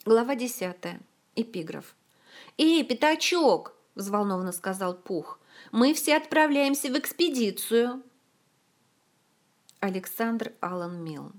Глава 10. Эпиграф. «Эй, Пятачок!» – взволнованно сказал Пух. «Мы все отправляемся в экспедицию!» Александр Алан Милн.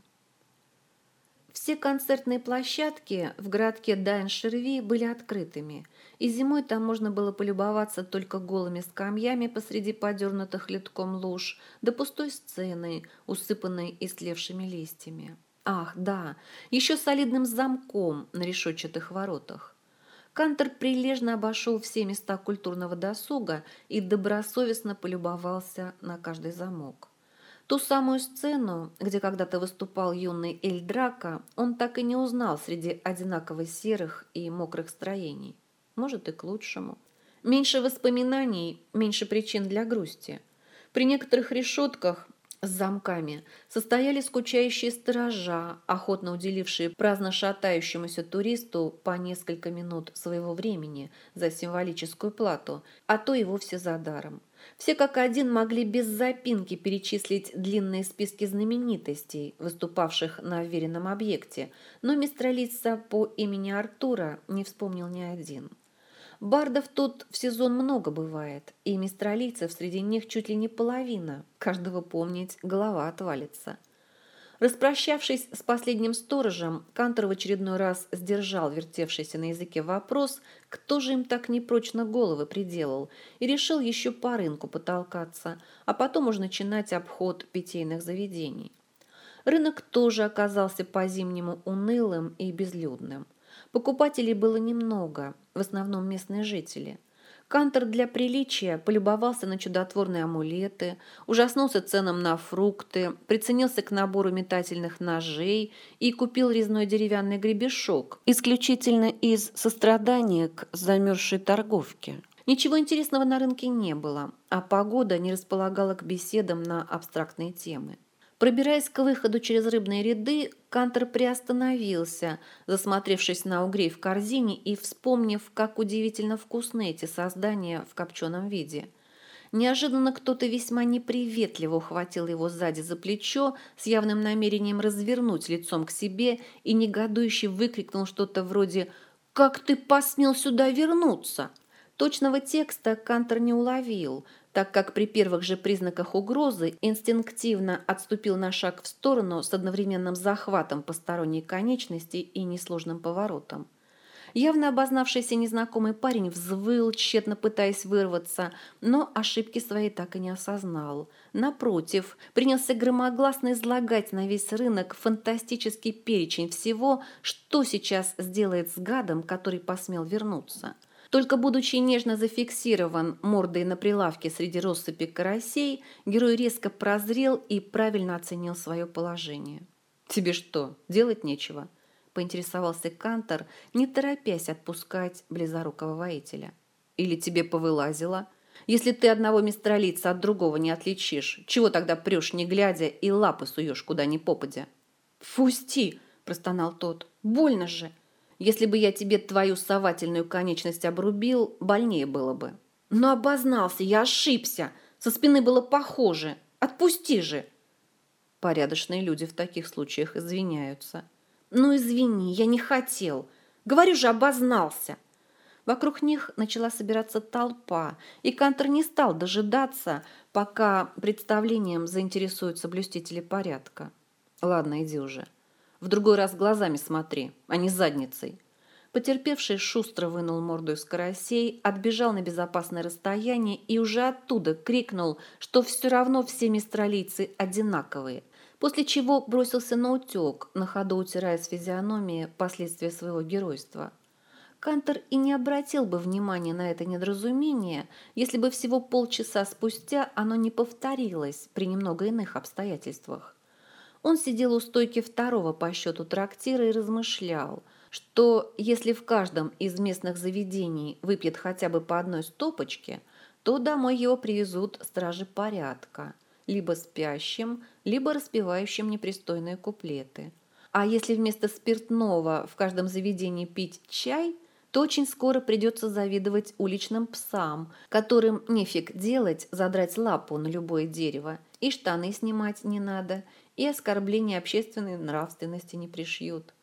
Все концертные площадки в городке Дайн-Шерви были открытыми, и зимой там можно было полюбоваться только голыми скамьями посреди подернутых литком луж, да пустой сценой, усыпанной истлевшими листьями. Ах, да, еще солидным замком на решетчатых воротах. Кантор прилежно обошел все места культурного досуга и добросовестно полюбовался на каждый замок. Ту самую сцену, где когда-то выступал юный Эль Драко, он так и не узнал среди одинаково серых и мокрых строений. Может, и к лучшему. Меньше воспоминаний, меньше причин для грусти. При некоторых решетках с замками состояли скучающие сторожа, охотно уделившие праздно шатающемуся туристу по несколько минут своего времени за символическую плату, а то и вовсе за даром. Все как один могли без запинки перечислить длинные списки знаменитостей, выступавших на уверенном объекте, но мистралица по имени Артура не вспомнил ни один. Бардов тут в сезон много бывает, и мистралийцев среди них чуть ли не половина. Каждого помнить голова отвалится. Распрощавшись с последним сторожем, Кантор в очередной раз сдержал вертевшийся на языке вопрос, кто же им так непрочно головы приделал, и решил еще по рынку потолкаться, а потом уже начинать обход питейных заведений. Рынок тоже оказался по-зимнему унылым и безлюдным. Покупателей было немного, в основном местные жители. Кантор для приличия полюбовался на чудотворные амулеты, ужаснулся ценам на фрукты, приценился к набору метательных ножей и купил резной деревянный гребешок, исключительно из сострадания к замерзшей торговке. Ничего интересного на рынке не было, а погода не располагала к беседам на абстрактные темы. Пробираясь к выходу через рыбные ряды, Кантор приостановился, засмотревшись на угрей в корзине и вспомнив, как удивительно вкусны эти создания в копченом виде. Неожиданно кто-то весьма неприветливо ухватил его сзади за плечо с явным намерением развернуть лицом к себе и негодующе выкрикнул что-то вроде «Как ты посмел сюда вернуться?». Точного текста Кантор не уловил, так как при первых же признаках угрозы инстинктивно отступил на шаг в сторону с одновременным захватом посторонней конечности и несложным поворотом. Явно обознавшийся незнакомый парень взвыл, тщетно пытаясь вырваться, но ошибки своей так и не осознал. Напротив, принялся громогласно излагать на весь рынок фантастический перечень всего, что сейчас сделает с гадом, который посмел вернуться. Только будучи нежно зафиксирован мордой на прилавке среди россыпи карасей, герой резко прозрел и правильно оценил свое положение. «Тебе что, делать нечего?» – поинтересовался Кантор, не торопясь отпускать близорукого воителя. «Или тебе повылазило? Если ты одного мистралийца от другого не отличишь, чего тогда прешь не глядя и лапы суешь куда ни попадя?» «Пусти!» – простонал тот. «Больно же!» Если бы я тебе твою совательную конечность обрубил, больнее было бы. Но обознался, я ошибся. Со спины было похоже. Отпусти же. Порядочные люди в таких случаях извиняются. Ну извини, я не хотел. Говорю же, обознался. Вокруг них начала собираться толпа, и Кантор не стал дожидаться, пока представлением заинтересуются блюстители порядка. Ладно, иди уже. В другой раз глазами смотри, а не задницей. Потерпевший шустро вынул морду из карасей, отбежал на безопасное расстояние и уже оттуда крикнул, что все равно все мистралийцы одинаковые, после чего бросился наутек, на ходу утирая с физиономии последствия своего геройства. Кантор и не обратил бы внимания на это недоразумение, если бы всего полчаса спустя оно не повторилось при немного иных обстоятельствах. Он сидел у стойки второго по счету трактира и размышлял, что если в каждом из местных заведений выпьет хотя бы по одной стопочке, то домой его привезут стражи порядка, либо спящим, либо распевающим непристойные куплеты. А если вместо спиртного в каждом заведении пить чай, то очень скоро придется завидовать уличным псам, которым нефиг делать задрать лапу на любое дерево, и штаны снимать не надо, и оскорбления общественной нравственности не пришьют.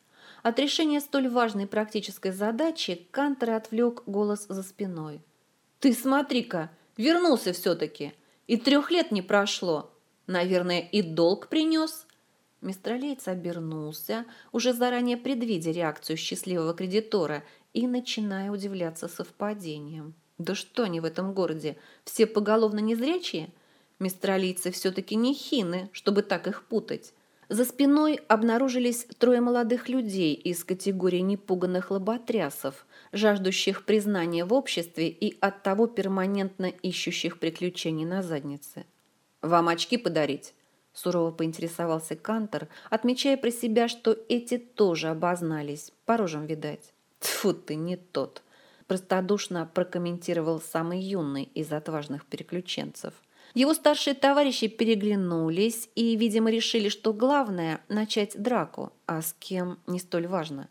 От решения столь важной практической задачи Кантера отвлек голос за спиной. «Ты смотри-ка, вернулся все-таки! И 3 лет не прошло! Наверное, и долг принес?» Мистралиец обернулся, уже заранее предвидя реакцию счастливого кредитора и начиная удивляться совпадением. «Да что они в этом городе? Все поголовно незрячие? Мистралийцы все-таки не хины, чтобы так их путать». За спиной обнаружились 3 молодых людей из категории непуганных лоботрясов, жаждущих признания в обществе и оттого перманентно ищущих приключений на заднице. «Вам очки подарить?» – сурово поинтересовался Кантер, отмечая про себя, что эти тоже обознались, по рожам видать. «Тьфу ты, не тот!» – простодушно прокомментировал самый юный из отважных переключенцев. Его старшие товарищи переглянулись и, видимо, решили, что главное – начать драку, а с кем – не столь важно.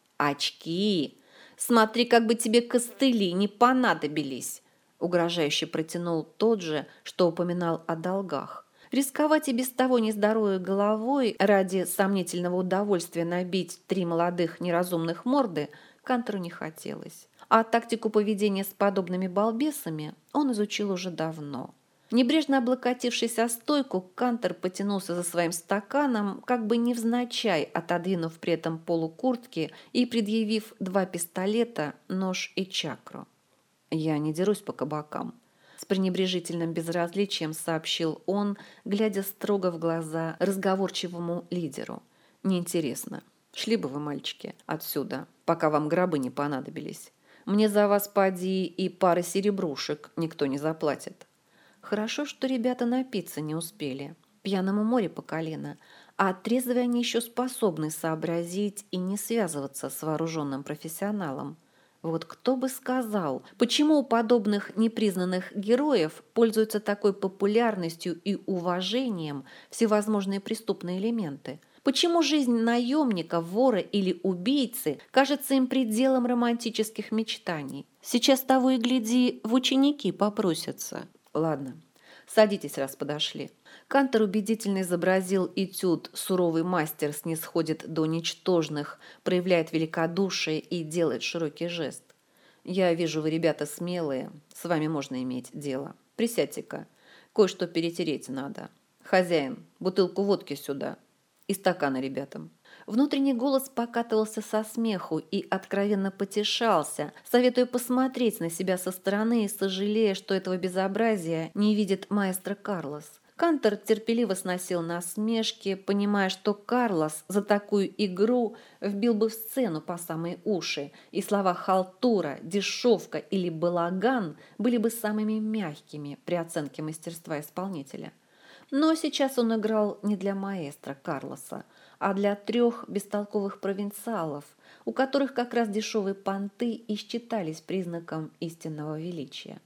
«Очки! Смотри, как бы тебе костыли не понадобились!» – угрожающе протянул тот же, что упоминал о долгах. Рисковать и без того нездоровой головой ради сомнительного удовольствия набить 3 молодых неразумных морды Кантеру не хотелось. А тактику поведения с подобными балбесами он изучил уже давно. Небрежно облокотившись о стойку, Кантер потянулся за своим стаканом, как бы невзначай отодвинув при этом полу куртки и предъявив 2 пистолета, нож и чакру. «Я не дерусь по кабакам», — с пренебрежительным безразличием сообщил он, глядя строго в глаза разговорчивому лидеру. «Неинтересно. Шли бы вы, мальчики, отсюда, пока вам гробы не понадобились. Мне за вас, поди, и пары серебрушек никто не заплатит». Хорошо, что ребята напиться не успели. Пьяному море по колено, а трезвые они еще способны сообразить и не связываться с вооруженным профессионалом. Вот кто бы сказал, почему у подобных непризнанных героев пользуются такой популярностью и уважением всевозможные преступные элементы? Почему жизнь наемника, вора или убийцы кажется им пределом романтических мечтаний? Сейчас того и гляди, в ученики попросятся. Ладно, садитесь, раз подошли. Кантер убедительно изобразил этюд «Суровый мастер снисходит до ничтожных, проявляет великодушие и делает широкий жест». «Я вижу, вы, ребята, смелые, с вами можно иметь дело. Присядьте-ка, кое-что перетереть надо. Хозяин, бутылку водки сюда. И стаканы ребятам». Внутренний голос покатывался со смеху и откровенно потешался, советуя посмотреть на себя со стороны и сожалея, что этого безобразия не видит маэстро Карлос. Кантер терпеливо сносил насмешки, понимая, что Карлос за такую игру вбил бы в сцену по самые уши, и слова «халтура», «дешевка» или «балаган» были бы самыми мягкими при оценке мастерства исполнителя. Но сейчас он играл не для маэстро Карлоса, а для 3 бестолковых провинциалов, у которых как раз дешевые понты и считались признаком истинного величия.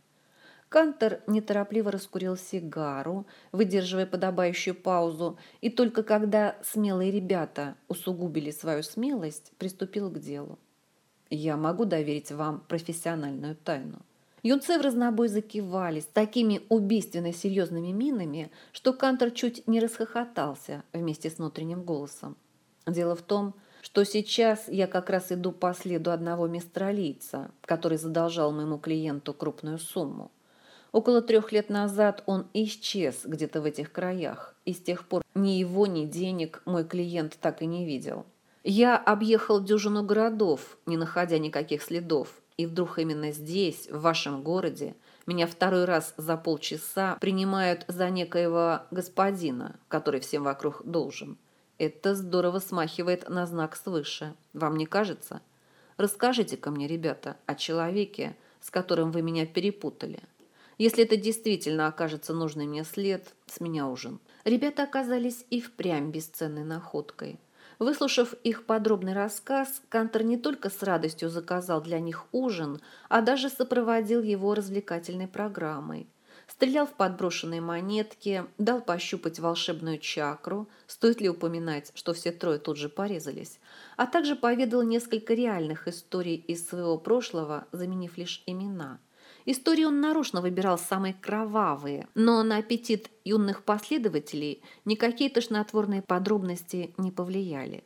Кантер неторопливо раскурил сигару, выдерживая подобающую паузу, и только когда смелые ребята усугубили свою смелость, приступил к делу. «Я могу доверить вам профессиональную тайну». Юнцы в разнобой закивали с такими убийственно серьезными минами, что Кантер чуть не расхохотался вместе с внутренним голосом. Дело в том, что сейчас я как раз иду по следу одного мистралийца, который задолжал моему клиенту крупную сумму. Около 3 лет назад он исчез где-то в этих краях, и с тех пор ни его, ни денег мой клиент так и не видел. Я объехал дюжину городов, не находя никаких следов, и вдруг именно здесь, в вашем городе, меня 2-й раз за полчаса принимают за некоего господина, который всем вокруг должен. Это здорово смахивает на знак свыше. Вам не кажется? Расскажите-ка мне, ребята, о человеке, с которым вы меня перепутали. Если это действительно окажется нужный мне след, с меня ужин». Ребята оказались и впрямь бесценной находкой. Выслушав их подробный рассказ, Кантер не только с радостью заказал для них ужин, а даже сопроводил его развлекательной программой. Стрелял в подброшенные монетки, дал пощупать волшебную чакру, стоит ли упоминать, что все 3 тут же порезались, а также поведал несколько реальных историй из своего прошлого, заменив лишь имена. Истории он нарочно выбирал самые кровавые, но на аппетит юных последователей никакие тошнотворные подробности не повлияли.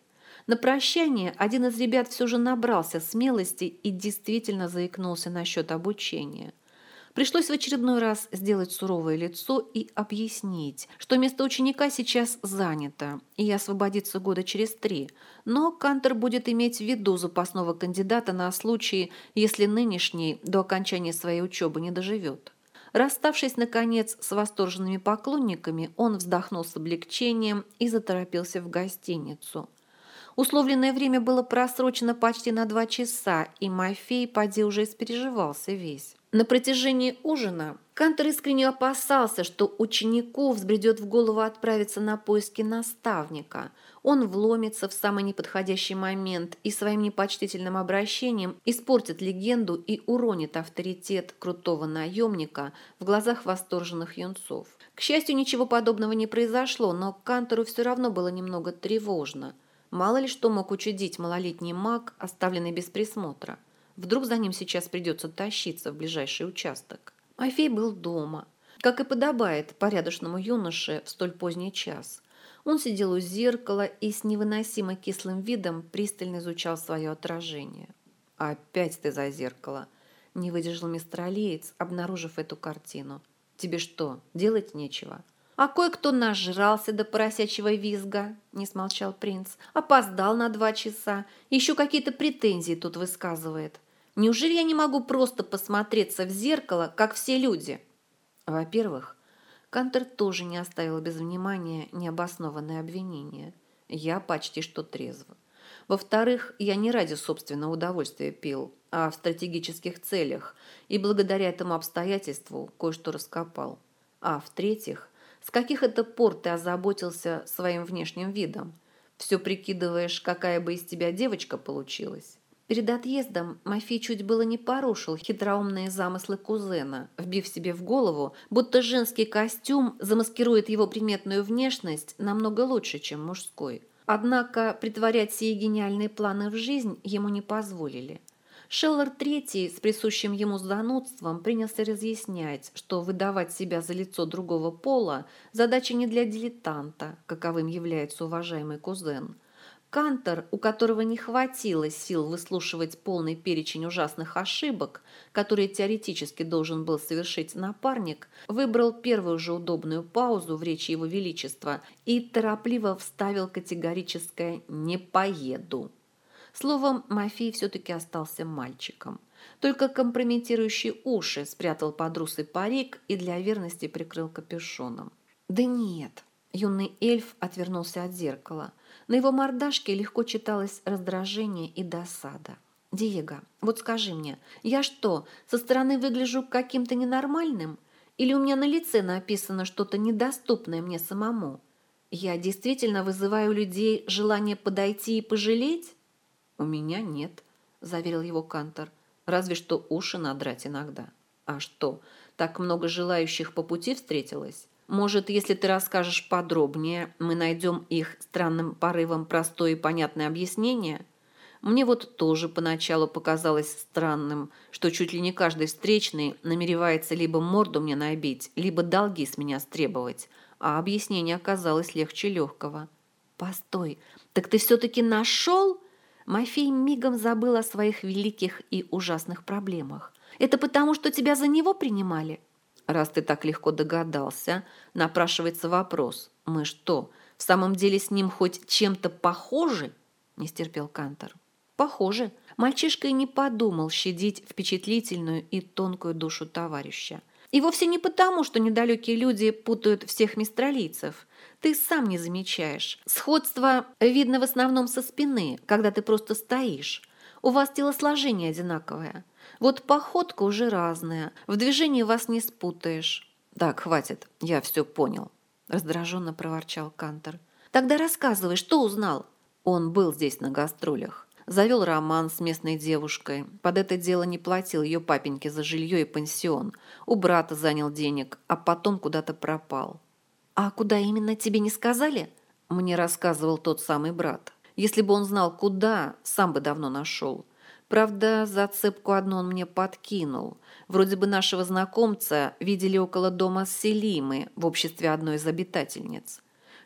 На прощание один из ребят все же набрался смелости и действительно заикнулся насчет обучения. Пришлось в очередной раз сделать суровое лицо и объяснить, что место ученика сейчас занято и освободится года через 3, но Кантер будет иметь в виду запасного кандидата на случай, если нынешний до окончания своей учебы не доживет. Расставшись, наконец, с восторженными поклонниками, он вздохнул с облегчением и заторопился в гостиницу. Условленное время было просрочено почти на 2 часа, и Мафей поди уже испереживался весь. На протяжении ужина Кантер искренне опасался, что ученику взбредет в голову отправиться на поиски наставника. Он вломится в самый неподходящий момент и своим непочтительным обращением испортит легенду и уронит авторитет крутого наемника в глазах восторженных юнцов. К счастью, ничего подобного не произошло, но Кантеру все равно было немного тревожно. Мало ли что мог учудить малолетний маг, оставленный без присмотра. Вдруг за ним сейчас придется тащиться в ближайший участок. Мафей был дома, как и подобает порядочному юноше в столь поздний час. Он сидел у зеркала и с невыносимо кислым видом пристально изучал свое отражение. «Опять ты за зеркало!» – не выдержал мистер Алиец, обнаружив эту картину. «Тебе что, делать нечего?» «А кое-кто нажрался до поросячьего визга», – не смолчал принц. «Опоздал на 2 часа. Еще какие-то претензии тут высказывает. Неужели я не могу просто посмотреться в зеркало, как все люди?» Во-первых, Кантер тоже не оставил без внимания необоснованное обвинение. Я почти что трезв. Во-вторых, я не ради собственного удовольствия пил, а в стратегических целях, и благодаря этому обстоятельству кое-что раскопал. А в-третьих, с каких это пор ты озаботился своим внешним видом? Все прикидываешь, какая бы из тебя девочка получилась? Перед отъездом Мафей чуть было не порушил хитроумные замыслы кузена, вбив себе в голову, будто женский костюм замаскирует его приметную внешность намного лучше, чем мужской. Однако притворять сие гениальные планы в жизнь ему не позволили. Шеллар III с присущим ему занудством принялся разъяснять, что выдавать себя за лицо другого пола – задача не для дилетанта, каковым является уважаемый кузен. Кантер, у которого не хватило сил выслушивать полный перечень ужасных ошибок, которые теоретически должен был совершить напарник, выбрал первую же удобную паузу в речи его величества и торопливо вставил категорическое «не поеду». Словом, Мафей все-таки остался мальчиком. Только компрометирующие уши спрятал под русый парик и для верности прикрыл капюшоном. «Да нет!» Юный эльф отвернулся от зеркала. На его мордашке легко читалось раздражение и досада. «Диего, вот скажи мне, я что, со стороны выгляжу каким-то ненормальным? Или у меня на лице написано что-то недоступное мне самому? Я действительно вызываю у людей желание подойти и пожалеть?» «У меня нет», – заверил его Кантер. «Разве что уши надрать иногда». «А что, так много желающих по пути встретилось? Может, если ты расскажешь подробнее, мы найдем их странным порывом простое и понятное объяснение? Мне вот тоже поначалу показалось странным, что чуть ли не каждый встречный намеревается либо морду мне набить, либо долги с меня стребовать, а объяснение оказалось легче легкого». «Постой, так ты все-таки нашел?» Мафей мигом забыл о своих великих и ужасных проблемах. «Это потому, что тебя за него принимали?» «Раз ты так легко догадался, напрашивается вопрос. Мы что, в самом деле с ним хоть чем-то похожи?» – не стерпел Кантер. «Похоже». Мальчишка и не подумал щадить впечатлительную и тонкую душу товарища. И вовсе не потому, что недалекие люди путают всех мистралийцев. Ты сам не замечаешь. Сходство видно в основном со спины, когда ты просто стоишь. У вас телосложение одинаковое. Вот походка уже разная. В движении вас не спутаешь». «Так, хватит, я все понял», – раздраженно проворчал Кантер. «Тогда рассказывай, что узнал?» Он был здесь на гастролях. Завел роман с местной девушкой. Под это дело не платил ее папеньке за жилье и пансион. У брата занял денег, а потом куда-то пропал. «А куда именно, тебе не сказали?» Мне рассказывал тот самый брат. Если бы он знал, куда, сам бы давно нашел. Правда, зацепку одну он мне подкинул. Вроде бы нашего знакомца видели около дома Селимы в обществе одной из обитательниц.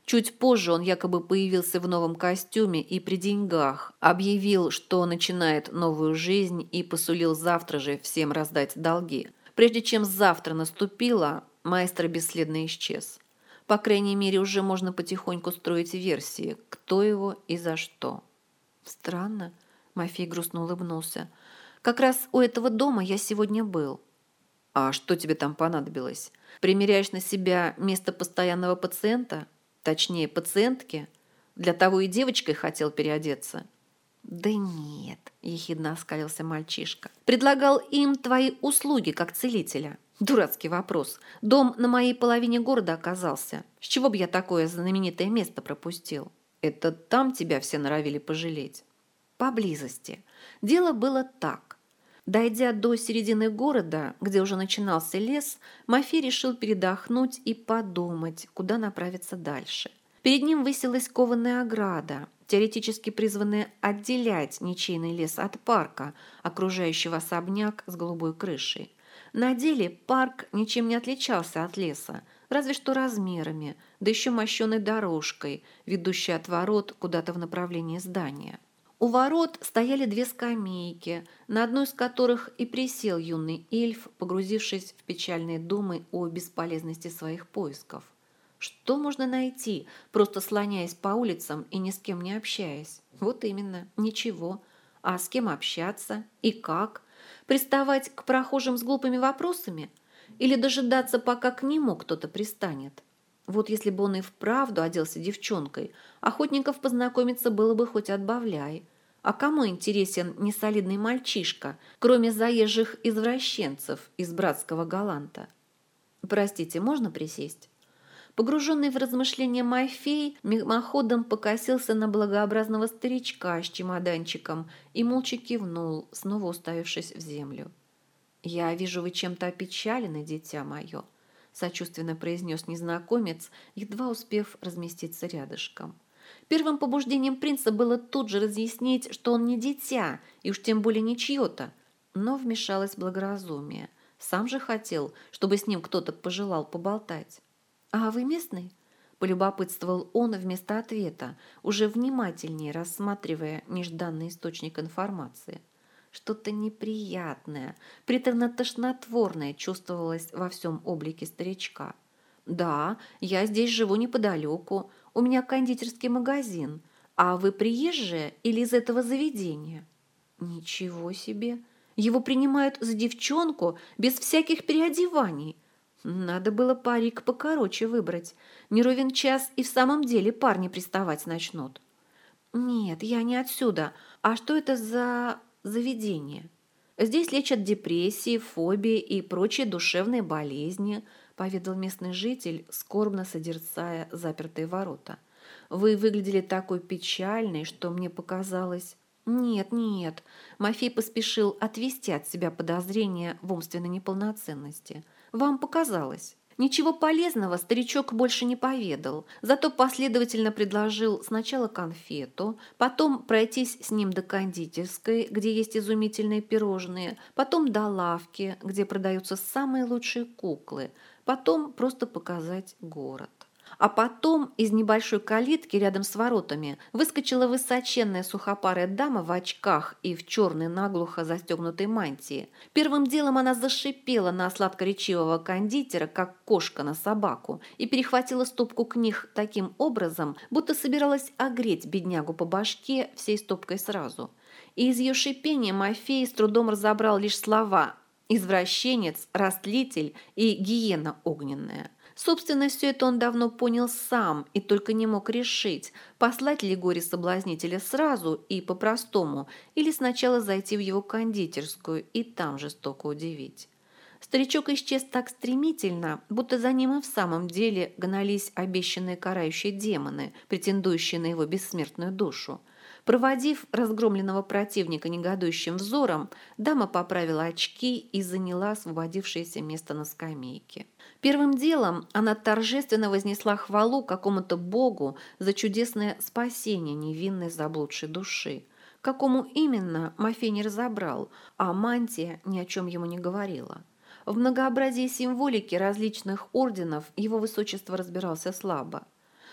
Чуть позже он якобы появился в новом костюме и при деньгах, объявил, что начинает новую жизнь и посулил завтра же всем раздать долги. Прежде чем завтра наступило, маэстро бесследно исчез. По крайней мере, уже можно потихоньку строить версии, кто его и за что. Странно, Мафей грустно улыбнулся. Как раз у этого дома я сегодня был. А что тебе там понадобилось? Примеряешь на себя место постоянного пациента? Точнее, пациентки? Для того и девочкой хотел переодеться? Да нет, ехидно оскалился мальчишка. Предлагал им твои услуги как целителя. Дурацкий вопрос. Дом на моей половине города оказался. С чего бы я такое знаменитое место пропустил? Это там тебя все норовили пожалеть? Поблизости. Дело было так. Дойдя до середины города, где уже начинался лес, Мафей решил передохнуть и подумать, куда направиться дальше. Перед ним высилась кованая ограда, теоретически призванная отделять ничейный лес от парка, окружающего особняк с голубой крышей. На деле парк ничем не отличался от леса, разве что размерами, да еще мощеной дорожкой, ведущей от ворот куда-то в направлении здания. У ворот стояли две скамейки, на одной из которых и присел юный эльф, погрузившись в печальные думы о бесполезности своих поисков. Что можно найти, просто слоняясь по улицам и ни с кем не общаясь? Вот именно, ничего. А с кем общаться? И как? Приставать к прохожим с глупыми вопросами? Или дожидаться, пока к нему кто-то пристанет? Вот если бы он и вправду оделся девчонкой, охотников познакомиться было бы хоть отбавляй. А кому интересен несолидный мальчишка, кроме заезжих извращенцев из братского галанта? Простите, можно присесть? Погруженный в размышления Мафей мимоходом покосился на благообразного старичка с чемоданчиком и молча кивнул, снова уставившись в землю. «Я вижу, вы чем-то опечалены, дитя мое», — сочувственно произнес незнакомец, едва успев разместиться рядышком. Первым побуждением принца было тут же разъяснить, что он не дитя, и уж тем более не чье-то, но вмешалось благоразумие. Сам же хотел, чтобы с ним кто-то пожелал поболтать. «А вы местный?» – полюбопытствовал он вместо ответа, уже внимательнее рассматривая нежданный источник информации. Что-то неприятное, приторно-тошнотворное чувствовалось во всем облике старичка. «Да, я здесь живу неподалеку, у меня кондитерский магазин. А вы приезжие или из этого заведения?» «Ничего себе! Его принимают за девчонку без всяких переодеваний. Надо было парик покороче выбрать. Не ровен час и в самом деле парни приставать начнут». «Нет, я не отсюда. А что это за заведение?» «Здесь лечат депрессии, фобии и прочие душевные болезни», поведал местный житель, скорбно созерцая запертые ворота. «Вы выглядели такой печальной, что мне показалось...» «Нет, нет», Мафей поспешил отвести от себя подозрения в умственной неполноценности. «Вам показалось». Ничего полезного старичок больше не поведал, зато последовательно предложил сначала конфету, потом пройтись с ним до кондитерской, где есть изумительные пирожные, потом до лавки, где продаются самые лучшие куклы, потом просто показать город. А потом из небольшой калитки рядом с воротами выскочила высоченная сухопарая дама в очках и в черной наглухо застегнутой мантии. Первым делом она зашипела на сладкоречивого кондитера, как кошка на собаку, и перехватила стопку книг таким образом, будто собиралась огреть беднягу по башке всей стопкой сразу. И из ее шипения Мафей с трудом разобрал лишь слова «извращенец», «растлитель» и «гиена огненная». Собственно, все это он давно понял сам и только не мог решить, послать ли горе-соблазнителя сразу и по-простому, или сначала зайти в его кондитерскую и там жестоко удивить. Старичок исчез так стремительно, будто за ним и в самом деле гнались обещанные карающие демоны, претендующие на его бессмертную душу. Проводив разгромленного противника негодующим взором, дама поправила очки и заняла освободившееся место на скамейке. Первым делом она торжественно вознесла хвалу какому-то богу за чудесное спасение невинной заблудшей души. Какому именно, Мафей не разобрал, а мантия ни о чем ему не говорила. В многообразии символики различных орденов его высочество разбирался слабо.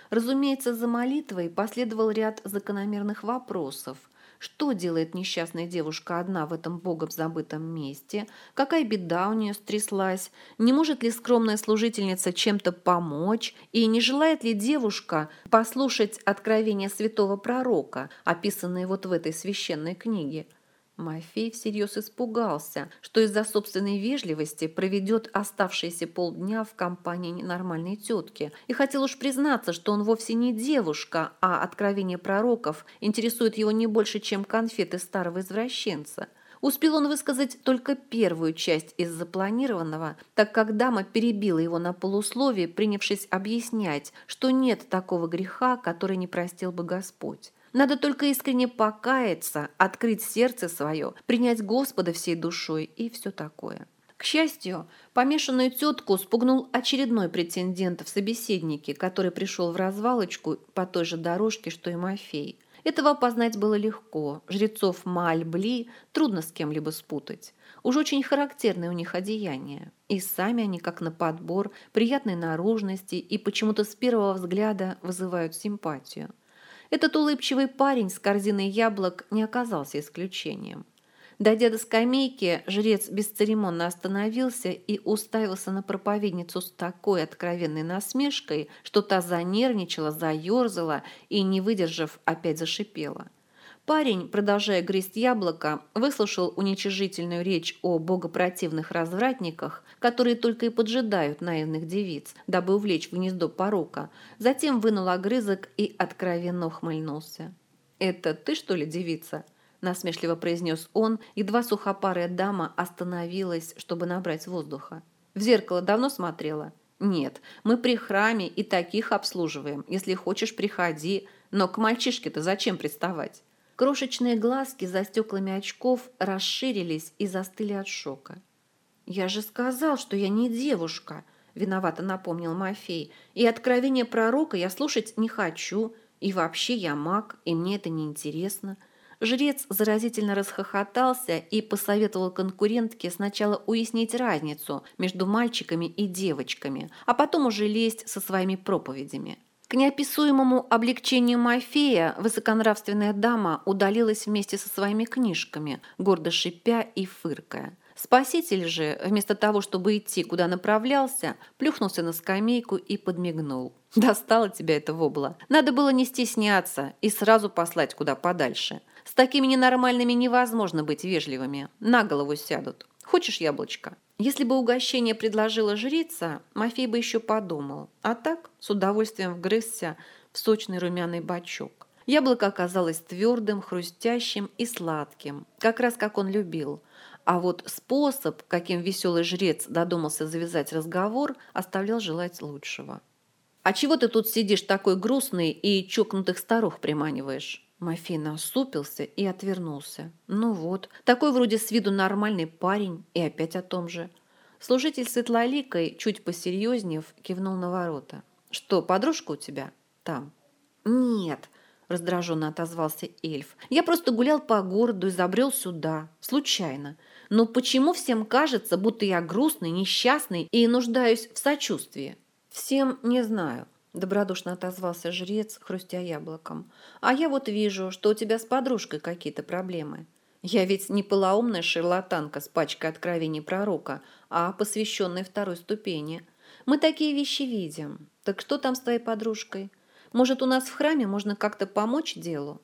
Разумеется, за молитвой последовал ряд закономерных вопросов. Что делает несчастная девушка одна в этом богом забытом месте? Какая беда у нее стряслась? Не может ли скромная служительница чем-то помочь? И не желает ли девушка послушать откровения святого пророка, описанные вот в этой священной книге? Мафей всерьез испугался, что из-за собственной вежливости проведет оставшиеся полдня в компании ненормальной тетки, и хотел уж признаться, что он вовсе не девушка, а откровения пророков интересуют его не больше, чем конфеты старого извращенца. Успел он высказать только первую часть из запланированного, так как дама перебила его на полусловие, принявшись объяснять, что нет такого греха, который не простил бы Господь. Надо только искренне покаяться, открыть сердце свое, принять Господа всей душой и все такое. К счастью, помешанную тетку спугнул очередной претендент в собеседнике, который пришел в развалочку по той же дорожке, что и Мафей. Этого опознать было легко. Жрецов Мааль-Бли трудно с кем-либо спутать. Уж очень характерные у них одеяния. И сами они, как на подбор, приятной наружности и почему-то с первого взгляда вызывают симпатию. Этот улыбчивый парень с корзиной яблок не оказался исключением. Дойдя до скамейки, жрец бесцеремонно остановился и уставился на проповедницу с такой откровенной насмешкой, что та занервничала, заерзала и, не выдержав, опять зашипела. Парень, продолжая грызть яблоко, выслушал уничижительную речь о богопротивных развратниках, которые только и поджидают наивных девиц, дабы увлечь в гнездо порока, затем вынул огрызок и откровенно ухмыльнулся. «Это ты, что ли, девица?» – насмешливо произнес он, едва сухопарая дама остановилась, чтобы набрать воздуха. «В зеркало давно смотрела?» «Нет, мы при храме и таких обслуживаем. Если хочешь, приходи, но к мальчишке-то зачем приставать?» Крошечные глазки за стеклами очков расширились и застыли от шока. «Я же сказал, что я не девушка», – виновато напомнил Мафей. «И откровения пророка я слушать не хочу. И вообще я маг, и мне это неинтересно». Жрец заразительно расхохотался и посоветовал конкурентке сначала уяснить разницу между мальчиками и девочками, а потом уже лезть со своими проповедями. К неописуемому облегчению Мафея высоконравственная дама удалилась вместе со своими книжками, гордо шипя и фыркая. Спаситель же, вместо того, чтобы идти, куда направлялся, плюхнулся на скамейку и подмигнул. «Достала тебя эта вобла. Надо было не стесняться и сразу послать куда подальше. С такими ненормальными невозможно быть вежливыми. На голову сядут. Хочешь яблочко?» Если бы угощение предложила жрица, Мафей бы еще подумал, а так с удовольствием вгрызся в сочный румяный бачок. Яблоко оказалось твердым, хрустящим и сладким, как раз как он любил. А вот способ, каким веселый жрец додумался завязать разговор, оставлял желать лучшего. «А чего ты тут сидишь такой грустный и чокнутых старух приманиваешь?» Мафей насупился и отвернулся. Ну вот, такой вроде с виду нормальный парень, и опять о том же. Служитель светлоликой, чуть посерьезнев, кивнул на ворота. «Что, подружка у тебя? Там?» «Нет», – раздраженно отозвался эльф. «Я просто гулял по городу и забрел сюда. Случайно. Но почему всем кажется, будто я грустный, несчастный и нуждаюсь в сочувствии?» «Всем не знаю», – добродушно отозвался жрец, хрустя яблоком. «А я вот вижу, что у тебя с подружкой какие-то проблемы. Я ведь не полоумная шарлатанка с пачкой откровений пророка, а посвященная второй ступени. Мы такие вещи видим. Так что там с твоей подружкой? Может, у нас в храме можно как-то помочь делу?»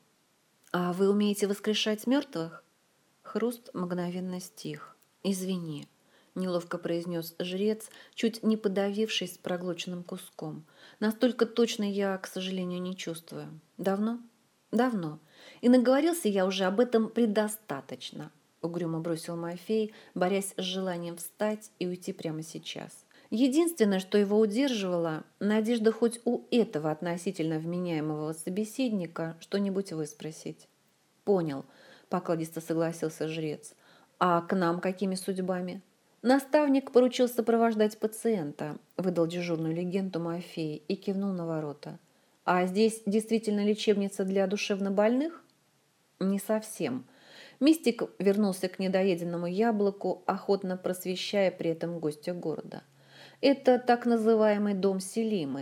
«А вы умеете воскрешать мертвых?» Хруст мгновенно стих. «Извини», – неловко произнес жрец, чуть не подавившись проглоченным куском. «Настолько точно я, к сожалению, не чувствую. Давно?» «Давно. И наговорился я уже об этом предостаточно», – угрюмо бросил Мафей, борясь с желанием встать и уйти прямо сейчас. Единственное, что его удерживало – надежда хоть у этого относительно вменяемого собеседника что-нибудь выспросить. «Понял», – покладисто согласился жрец. «А к нам какими судьбами?» «Наставник поручил сопровождать пациента», – выдал дежурную легенду Мафей и кивнул на ворота. «А здесь действительно лечебница для душевнобольных?» «Не совсем». Мистик вернулся к недоеденному яблоку, охотно просвещая при этом гостя города. «Это так называемый дом Селимы.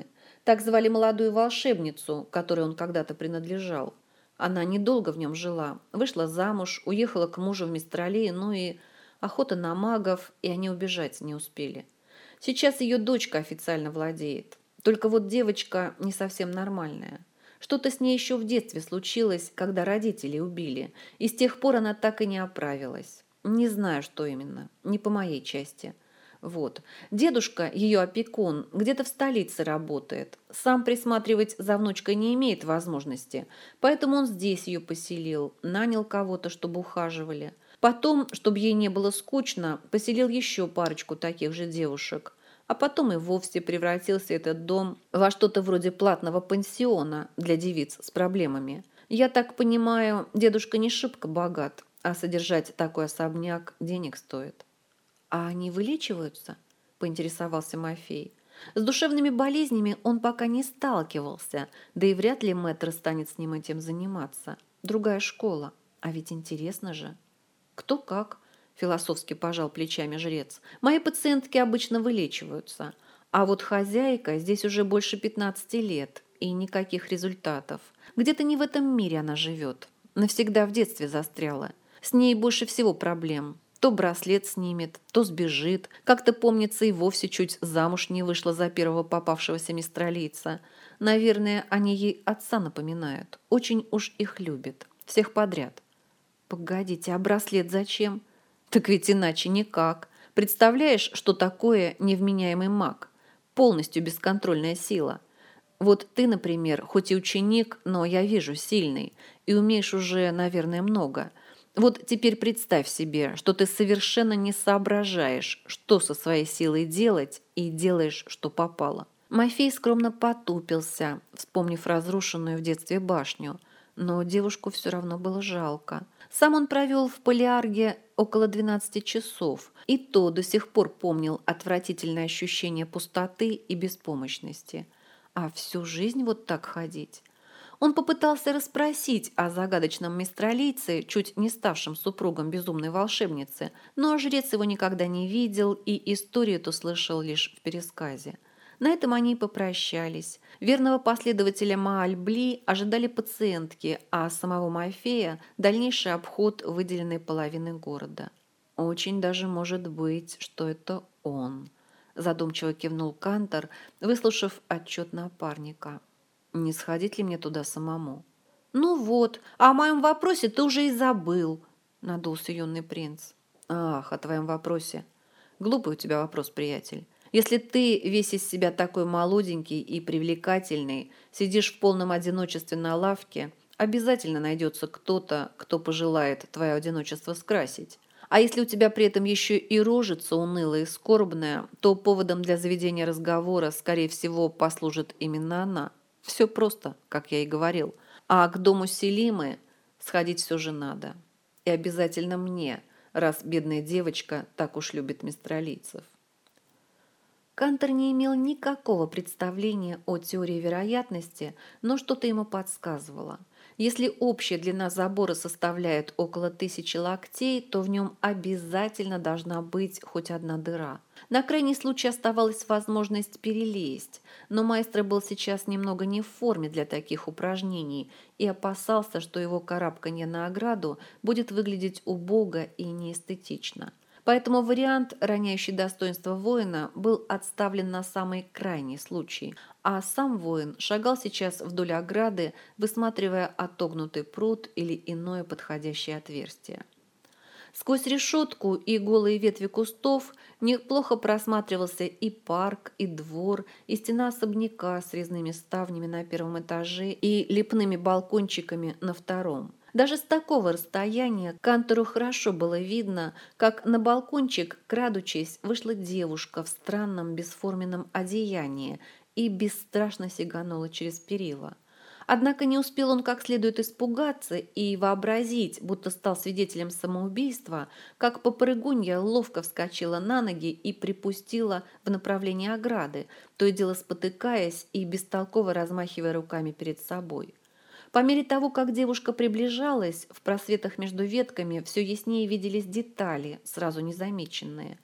Так звали молодую волшебницу, которой он когда-то принадлежал. Она недолго в нем жила, вышла замуж, уехала к мужу в Мистралии, ну и охота на магов, и они убежать не успели. Сейчас ее дочка официально владеет. Только вот девочка не совсем нормальная. Что-то с ней еще в детстве случилось, когда родителей убили, и с тех пор она так и не оправилась. Не знаю, что именно, не по моей части. Вот. Дедушка, ее опекун, где-то в столице работает. Сам присматривать за внучкой не имеет возможности, поэтому он здесь ее поселил, нанял кого-то, чтобы ухаживали. Потом, чтобы ей не было скучно, поселил еще парочку таких же девушек. А потом и вовсе превратился этот дом во что-то вроде платного пансиона для девиц с проблемами. Я так понимаю, дедушка не шибко богат, а содержать такой особняк денег стоит. «А они вылечиваются?» – поинтересовался Мафей. С душевными болезнями он пока не сталкивался, да и вряд ли мэтр станет с ним этим заниматься. Другая школа, а ведь интересно же. «Кто как?» – философски пожал плечами жрец. «Мои пациентки обычно вылечиваются, а вот хозяйка здесь уже больше 15 лет, и никаких результатов. Где-то не в этом мире она живет, навсегда в детстве застряла. С ней больше всего проблем». То браслет снимет, то сбежит. Как-то, помнится, и вовсе чуть замуж не вышла за первого попавшегося мистралийца. Наверное, они ей отца напоминают. Очень уж их любит. Всех подряд. Погодите, а браслет зачем? Так ведь иначе никак. Представляешь, что такое невменяемый маг? Полностью бесконтрольная сила. Вот ты, например, хоть и ученик, но я вижу сильный. И умеешь уже, наверное, много. Вот теперь представь себе, что ты совершенно не соображаешь, что со своей силой делать, и делаешь, что попало. Мафей скромно потупился, вспомнив разрушенную в детстве башню, но девушку все равно было жалко. Сам он провел в Полиарге около 12 часов, и то до сих пор помнил отвратительное ощущение пустоты и беспомощности. А всю жизнь вот так ходить? Он попытался расспросить о загадочном мистралийце, чуть не ставшем супругом безумной волшебницы, но жрец его никогда не видел и историю эту слышал лишь в пересказе. На этом они и попрощались. Верного последователя Мааль-Бли ожидали пациентки, а самого Мафея – дальнейший обход выделенной половины города. «Очень даже может быть, что это он», – задумчиво кивнул Кантор, выслушав отчет напарника. Не сходить ли мне туда самому? Ну вот, а о моем вопросе ты уже и забыл, надулся юный принц. Ах, о твоем вопросе. Глупый у тебя вопрос, приятель. Если ты весь из себя такой молоденький и привлекательный, сидишь в полном одиночестве на лавке, обязательно найдется кто-то, кто пожелает твое одиночество скрасить. А если у тебя при этом еще и рожица унылая и скорбная, то поводом для заведения разговора, скорее всего, послужит именно она. Все просто, как я и говорил. А к дому Селимы сходить все же надо. И обязательно мне, раз бедная девочка так уж любит мистралийцев. Кантор не имел никакого представления о теории вероятности, но что-то ему подсказывало. Если общая длина забора составляет около 1000 локтей, то в нем обязательно должна быть хоть одна дыра. На крайний случай оставалась возможность перелезть, но маэстро был сейчас немного не в форме для таких упражнений и опасался, что его карабканье на ограду будет выглядеть убого и неэстетично. Поэтому вариант, роняющий достоинство воина, был отставлен на самый крайний случай, а сам воин шагал сейчас вдоль ограды, высматривая отогнутый пруд или иное подходящее отверстие. Сквозь решетку и голые ветви кустов неплохо просматривался и парк, и двор, и стена особняка с резными ставнями на первом этаже и лепными балкончиками на втором. Даже с такого расстояния Кантору хорошо было видно, как на балкончик, крадучись, вышла девушка в странном бесформенном одеянии и бесстрашно сиганула через перила. Однако не успел он как следует испугаться и вообразить, будто стал свидетелем самоубийства, как попрыгунья ловко вскочила на ноги и припустила в направлении ограды, то и дело спотыкаясь и бестолково размахивая руками перед собой. По мере того, как девушка приближалась, в просветах между ветками все яснее виделись детали, сразу незамеченные.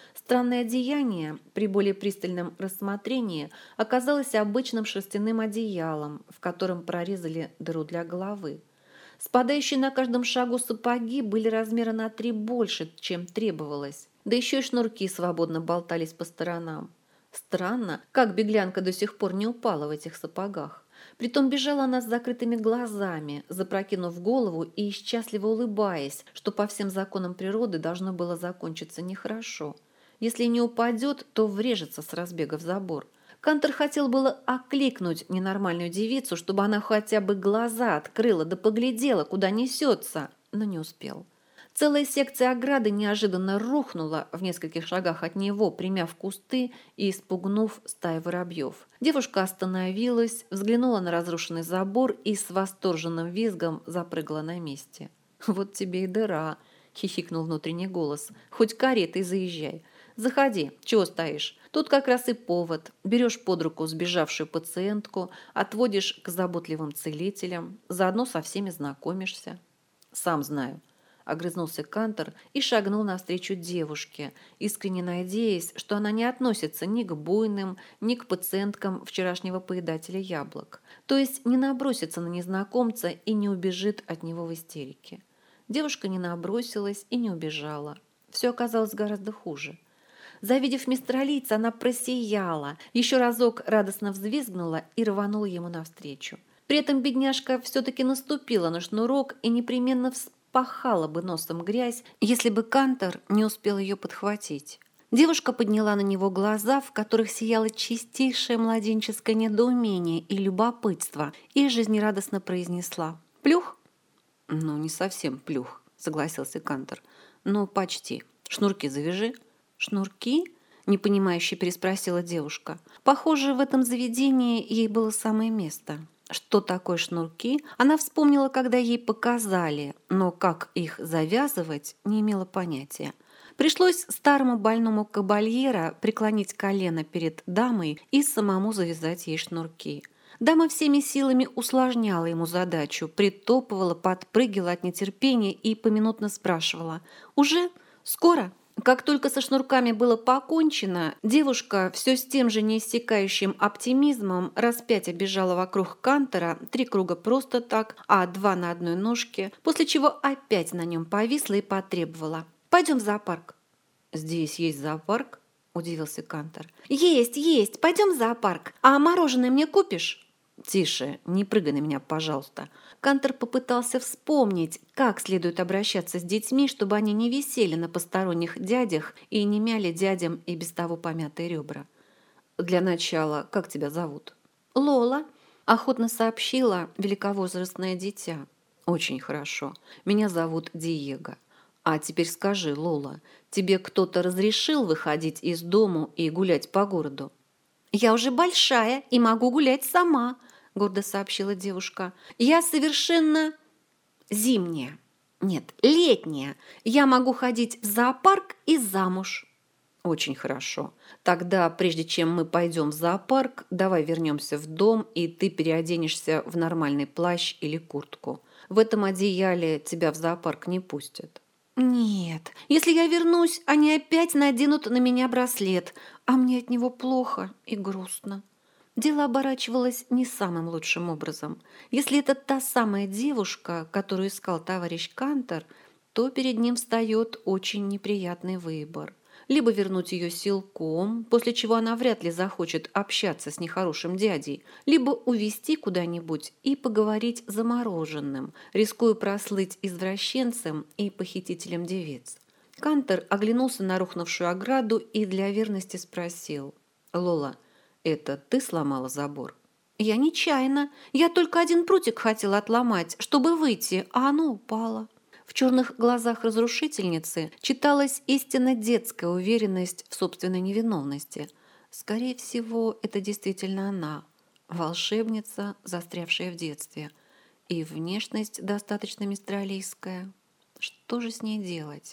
Странное одеяние при более пристальном рассмотрении оказалось обычным шерстяным одеялом, в котором прорезали дыру для головы. Спадающие на каждом шагу сапоги были размера на 3 больше, чем требовалось, да еще и шнурки свободно болтались по сторонам. Странно, как беглянка до сих пор не упала в этих сапогах. Притом бежала она с закрытыми глазами, запрокинув голову и счастливо улыбаясь, что по всем законам природы должно было закончиться нехорошо. Если не упадет, то врежется с разбега в забор. Кантор хотел было окликнуть ненормальную девицу, чтобы она хотя бы глаза открыла да поглядела, куда несется, но не успел. Целая секция ограды неожиданно рухнула в нескольких шагах от него, примяв кусты и испугнув стаю воробьев. Девушка остановилась, взглянула на разрушенный забор и с восторженным визгом запрыгала на месте. «Вот тебе и дыра!» — хихикнул внутренний голос. «Хоть каретой заезжай. Заходи, чего стоишь? Тут как раз и повод. Берешь под руку сбежавшую пациентку, отводишь к заботливым целителям, заодно со всеми знакомишься». «Сам знаю», — огрызнулся Кантор и шагнул навстречу девушке, искренне надеясь, что она не относится ни к буйным, ни к пациенткам вчерашнего поедателя яблок, то есть не набросится на незнакомца и не убежит от него в истерике. Девушка не набросилась и не убежала. Все оказалось гораздо хуже. Завидев мистралийца, она просияла, еще разок радостно взвизгнула и рванула ему навстречу. При этом бедняжка все-таки наступила на шнурок и непременно вспахала бы носом грязь, если бы Кантор не успел ее подхватить. Девушка подняла на него глаза, в которых сияло чистейшее младенческое недоумение и любопытство, и жизнерадостно произнесла: «Плюх?» «Ну, не совсем плюх», — согласился Кантор. «Ну, почти. Шнурки завяжи». «Шнурки?» — непонимающе переспросила девушка. Похоже, в этом заведении ей было самое место. Что такое шнурки, она вспомнила, когда ей показали, но как их завязывать, не имела понятия. Пришлось старому больному кабальера преклонить колено перед дамой и самому завязать ей шнурки. Дама всеми силами усложняла ему задачу, притопывала, подпрыгивала от нетерпения и поминутно спрашивала: «Уже? Скоро?» Как только со шнурками было покончено, девушка все с тем же неиссякающим оптимизмом раз 5 обежала вокруг Кантора, 3 круга просто так, а 2 на одной ножке, после чего опять на нем повисла и потребовала: «Пойдем в зоопарк». «Здесь есть зоопарк?» – удивился Кантор. «Есть, пойдем в зоопарк. А мороженое мне купишь?» «Тише, не прыгай на меня, пожалуйста». Кантор попытался вспомнить, как следует обращаться с детьми, чтобы они не висели на посторонних дядях и не мяли дядям и без того помятые ребра. «Для начала, как тебя зовут?» «Лола», – охотно сообщила великовозрастное дитя. «Очень хорошо. Меня зовут Диего. А теперь скажи, Лола, тебе кто-то разрешил выходить из дому и гулять по городу?» «Я уже большая и могу гулять сама», — гордо сообщила девушка. «Я совершенно зимняя. Нет, летняя. Я могу ходить в зоопарк и замуж». «Очень хорошо. Тогда, прежде чем мы пойдем в зоопарк, давай вернемся в дом, и ты переоденешься в нормальный плащ или куртку. В этом одеяле тебя в зоопарк не пустят». «Нет, если я вернусь, они опять наденут на меня браслет, а мне от него плохо и грустно». Дело оборачивалось не самым лучшим образом. Если это та самая девушка, которую искал товарищ Кантор, то перед ним встает очень неприятный выбор. Либо вернуть ее силком, после чего она вряд ли захочет общаться с нехорошим дядей, либо увезти куда-нибудь и поговорить замороженным, рискуя прослыть извращенцем и похитителем девиц. Кантор оглянулся на рухнувшую ограду и для верности спросил: «Лола, это ты сломала забор?» «Я нечаянно. Я только один прутик хотела отломать, чтобы выйти, а оно упало». В черных глазах разрушительницы читалась истинно детская уверенность в собственной невиновности. Скорее всего, это действительно она, волшебница, застрявшая в детстве. И внешность достаточно мистралийская. Что же с ней делать?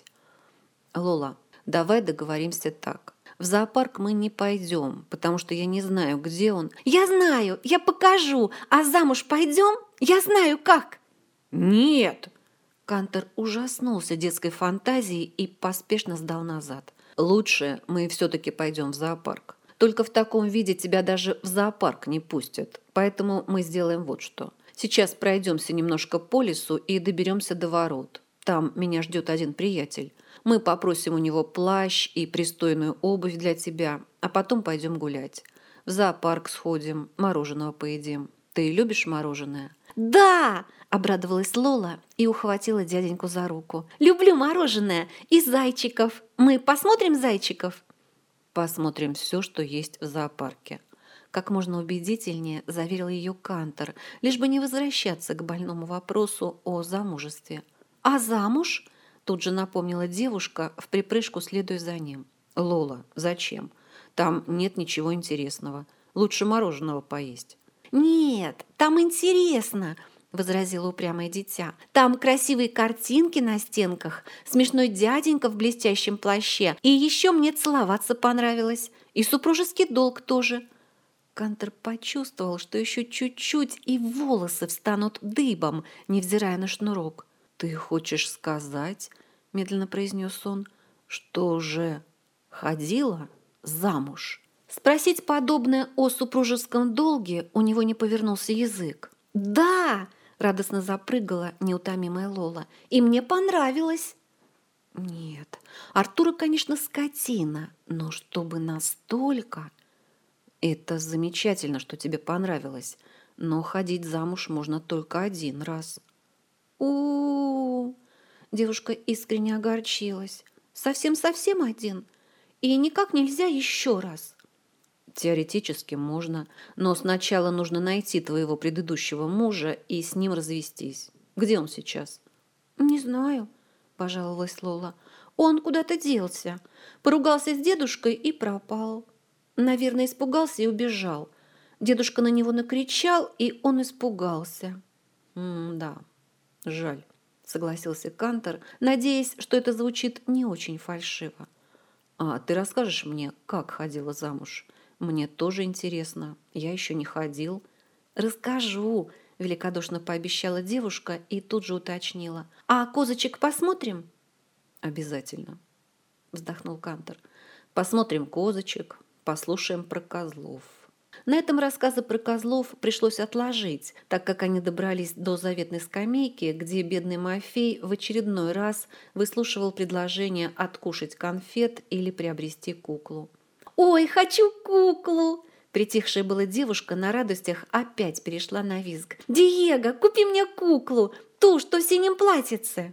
«Лола, давай договоримся так. В зоопарк мы не пойдем, потому что я не знаю, где он». «Я знаю, я покажу. А замуж пойдем? Я знаю, как». «Нет!» Кантор ужаснулся детской фантазией и поспешно сдал назад. Лучше мы все-таки пойдем в зоопарк. Только в таком виде тебя даже в зоопарк не пустят. Поэтому мы сделаем вот что. Сейчас пройдемся немножко по лесу и доберемся до ворот. Там меня ждет один приятель. Мы попросим у него плащ и пристойную обувь для тебя, а потом пойдем гулять. В зоопарк сходим, мороженого поедим. Ты любишь мороженое? «Да!» – обрадовалась Лола и ухватила дяденьку за руку. «Люблю мороженое и зайчиков. Мы посмотрим зайчиков?» Посмотрим все, что есть в зоопарке. Как можно убедительнее заверил ее Кантор, лишь бы не возвращаться к больному вопросу о замужестве. «А замуж?» – тут же напомнила девушка, вприпрыжку следуя за ним. «Лола, зачем? Там нет ничего интересного. Лучше мороженого поесть». «Нет, там интересно», – возразило упрямое дитя. «Там красивые картинки на стенках, смешной дяденька в блестящем плаще, и еще мне целоваться понравилось, и супружеский долг тоже». Кантор почувствовал, что еще чуть-чуть и волосы встанут дыбом, невзирая на шнурок. «Ты хочешь сказать, — медленно произнес он, — что уже ходила замуж?» Спросить подобное о супружеском долге у него не повернулся язык. «Да!» – радостно запрыгала неутомимая Лола. «И мне понравилось!» «Нет, Артура, конечно, скотина, но чтобы настолько...» «Это замечательно, что тебе понравилось, но ходить замуж можно только один раз». У-у-у! Девушка искренне огорчилась. «Совсем-совсем один? И никак нельзя еще раз?» Теоретически можно, но сначала нужно найти твоего предыдущего мужа и с ним развестись. Где он сейчас? «Не знаю», – пожаловалась Лола. «Он куда-то делся, поругался с дедушкой и пропал. Наверное, испугался и убежал. Дедушка на него накричал, и он испугался». Да, жаль», – согласился Кантор, надеясь, что это звучит не очень фальшиво. «А ты расскажешь мне, как ходила замуж? Мне тоже интересно. Я еще не ходил». «Расскажу», – великодушно пообещала девушка и тут же уточнила. «А козочек посмотрим?» «Обязательно», – вздохнул Кантор. «Посмотрим козочек, послушаем про козлов». На этом рассказы про козлов пришлось отложить, так как они добрались до заветной скамейки, где бедный Мафей в очередной раз выслушивал предложение откушать конфет или приобрести куклу. «Ой, хочу куклу!» Притихшая была девушка на радостях опять перешла на визг. «Диего, купи мне куклу, ту, что в синем платьице!»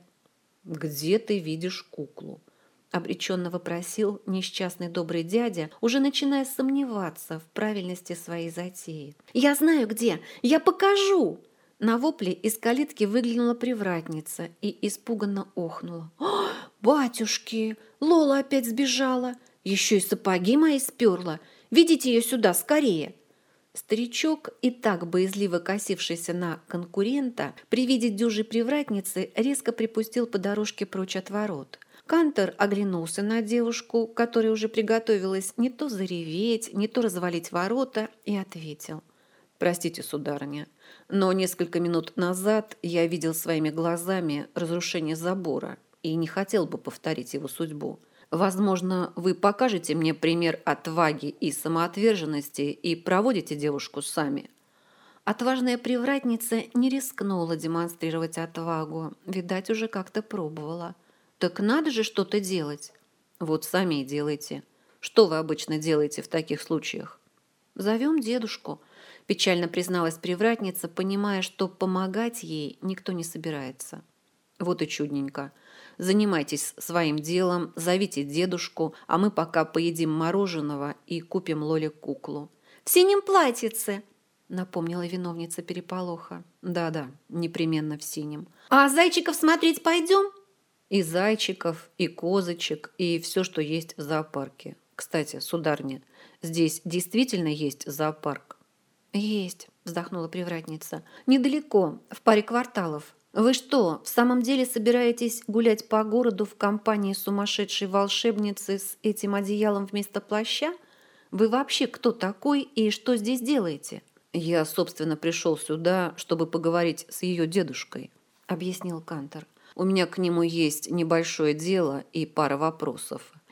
«Где ты видишь куклу?» – обреченно вопросил несчастный добрый дядя, уже начиная сомневаться в правильности своей затеи. «Я знаю где, я покажу!» На вопле из калитки выглянула привратница и испуганно охнула. «О, батюшки, Лола опять сбежала! Еще и сапоги мои сперла! Ведите ее сюда скорее!» Старичок, и так боязливо косившийся на конкурента, при виде дюжей привратницы резко припустил по дорожке прочь от ворот. Кантор оглянулся на девушку, которая уже приготовилась не то зареветь, не то развалить ворота, и ответил. «Простите, сударыня, но несколько минут назад я видел своими глазами разрушение забора и не хотел бы повторить его судьбу. Возможно, вы покажете мне пример отваги и самоотверженности и проводите девушку сами». Отважная привратница не рискнула демонстрировать отвагу, видать, уже как-то пробовала. «Так надо же что-то делать». «Вот сами и делайте. Что вы обычно делаете в таких случаях?» «Зовем дедушку», – печально призналась привратница, понимая, что помогать ей никто не собирается. «Вот и чудненько. Занимайтесь своим делом, зовите дедушку, а мы пока поедим мороженого и купим Лоле куклу». «В синем платьице», – напомнила виновница переполоха. «Да-да, непременно в синем». «А зайчиков смотреть пойдем?» «И зайчиков, и козочек, и все, что есть в зоопарке. Кстати, сударыня, здесь действительно есть зоопарк?» «Есть», – вздохнула привратница. «Недалеко, в паре кварталов. Вы что, в самом деле собираетесь гулять по городу в компании сумасшедшей волшебницы с этим одеялом вместо плаща? Вы вообще кто такой и что здесь делаете?» «Я, собственно, пришел сюда, чтобы поговорить с ее дедушкой», – объяснил Кантор. «У меня к нему есть небольшое дело и пара вопросов.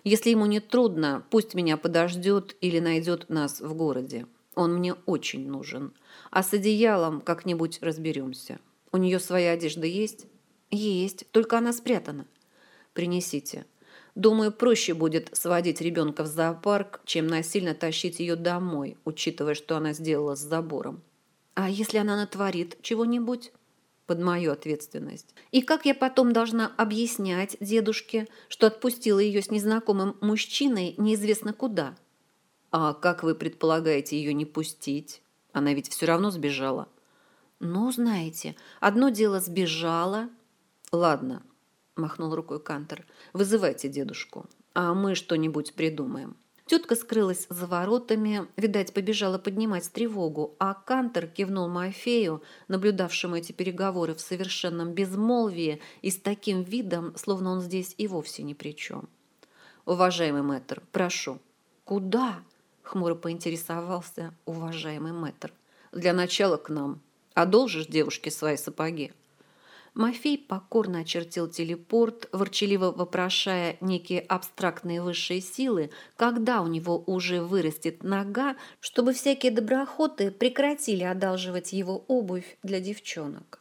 Если ему не трудно, пусть меня подождет или найдет нас в городе. Он мне очень нужен. А с одеялом как-нибудь разберемся. У нее своя одежда есть? Есть, только она спрятана. Принесите. Думаю, проще будет сводить ребенка в зоопарк, чем насильно тащить ее домой, учитывая, что она сделала с забором. А если она натворит чего-нибудь? Под мою ответственность. И как я потом должна объяснять дедушке, что отпустила ее с незнакомым мужчиной неизвестно куда? А как вы предполагаете ее не пустить? Она ведь все равно сбежала. Ну, знаете, одно дело сбежала. Ладно, махнул рукой Кантер. Вызывайте дедушку, а мы что-нибудь придумаем. Тетка скрылась за воротами, видать, побежала поднимать тревогу, а Кантер кивнул Мафею, наблюдавшему эти переговоры в совершенном безмолвии и с таким видом, словно он здесь и вовсе ни при чем. «Уважаемый мэтр, прошу». «Куда?» — хмуро поинтересовался уважаемый мэтр. «Для начала к нам. Одолжишь девушке свои сапоги?» Мафей покорно очертил телепорт, ворчаливо вопрошая некие абстрактные высшие силы, когда у него уже вырастет нога, чтобы всякие доброхоты прекратили одалживать его обувь для девчонок.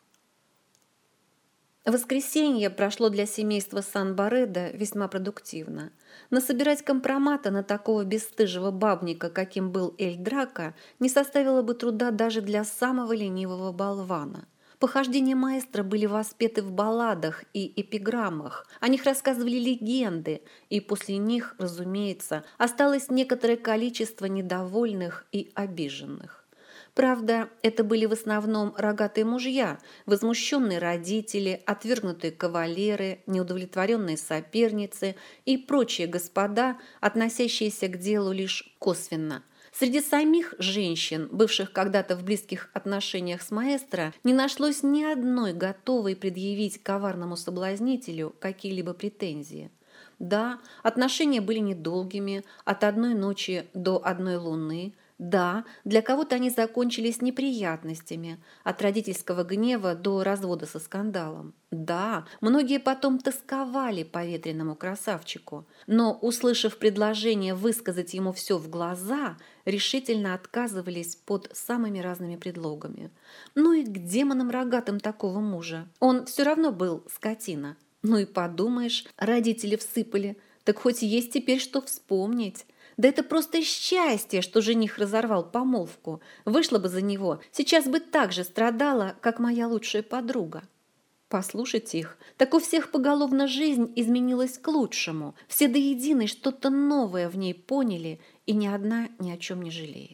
Воскресенье прошло для семейства Сан-Бареда весьма продуктивно. Насобирать компромата на такого бесстыжего бабника, каким был Эль Драко, не составило бы труда даже для самого ленивого болвана. Похождения маэстро были воспеты в балладах и эпиграммах, о них рассказывали легенды, и после них, разумеется, осталось некоторое количество недовольных и обиженных. Правда, это были в основном рогатые мужья, возмущенные родители, отвергнутые кавалеры, неудовлетворенные соперницы и прочие господа, относящиеся к делу лишь косвенно. Среди самих женщин, бывших когда-то в близких отношениях с маэстро, не нашлось ни одной готовой предъявить коварному соблазнителю какие-либо претензии. Да, отношения были недолгими, от одной ночи до одной луны. Да, для кого-то они закончились неприятностями, от родительского гнева до развода со скандалом. Да, многие потом тосковали по ветреному красавчику, но, услышав предложение высказать ему все в глаза, решительно отказывались под самыми разными предлогами. Ну и к демонам рогатым такого мужа. Он все равно был скотина. Ну и подумаешь, родители всыпали, так хоть есть теперь что вспомнить. Да это просто счастье, что жених разорвал помолвку. Вышла бы за него, сейчас бы так же страдала, как моя лучшая подруга. Послушайте их, так у всех поголовно жизнь изменилась к лучшему. Все до единой что-то новое в ней поняли, и ни одна ни о чем не жалеет.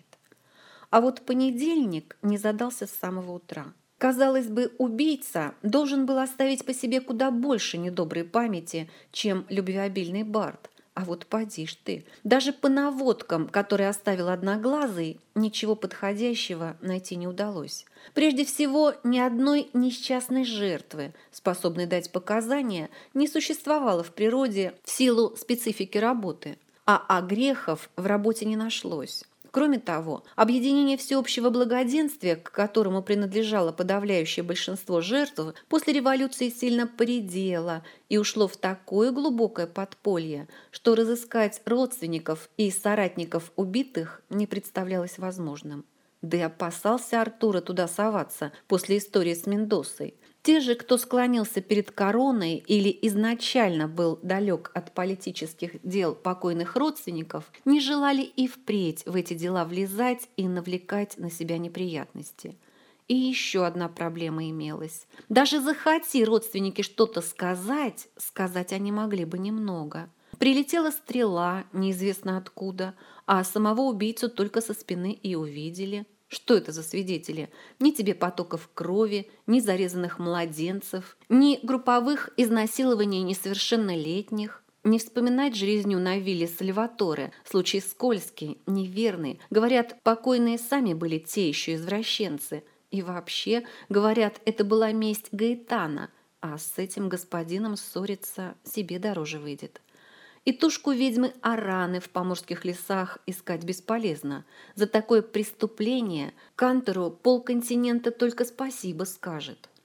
А вот понедельник не задался с самого утра. Казалось бы, убийца должен был оставить по себе куда больше недоброй памяти, чем любвеобильный бард. А вот поди ж ты, даже по наводкам, которые оставил Одноглазый, ничего подходящего найти не удалось. Прежде всего, ни одной несчастной жертвы, способной дать показания, не существовало в природе в силу специфики работы, а огрехов в работе не нашлось. Кроме того, объединение всеобщего благоденствия, к которому принадлежало подавляющее большинство жертв, после революции сильно поредело и ушло в такое глубокое подполье, что разыскать родственников и соратников убитых не представлялось возможным. Да и опасался Артура туда соваться после истории с Мендосой. Те же, кто склонился перед короной или изначально был далек от политических дел покойных родственников, не желали и впредь в эти дела влезать и навлекать на себя неприятности. И еще одна проблема имелась. Даже захоти родственники что-то сказать, сказать они могли бы немного. Прилетела стрела, неизвестно откуда, а самого убийцу только со спины и увидели. Что это за свидетели? Ни тебе потоков крови, ни зарезанных младенцев, ни групповых изнасилований несовершеннолетних. Не вспоминать же резню на вилле Сальваторе, случай скользкий, неверный. Говорят, покойные сами были те еще извращенцы. И вообще, говорят, это была месть Гаэтана, а с этим господином ссориться себе дороже выйдет. И тушку ведьмы Араны в поморских лесах искать бесполезно. За такое преступление Кантору полконтинента только спасибо скажет.